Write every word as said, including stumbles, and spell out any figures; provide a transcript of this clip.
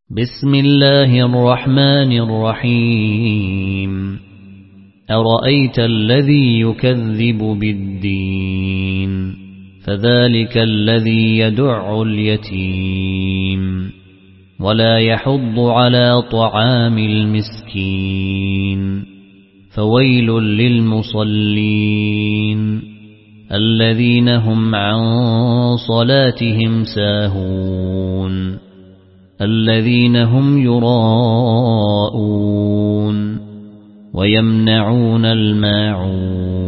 بسم الله الرحمن الرحيم أرأيت الذي يكذب بالدين فذلك الذي يدع اليتيم ولا يحض على طعام المسكين فويل للمصلين الذين هم عن صلاتهم ساهون الذين هم يراءون ويمنعون الماعون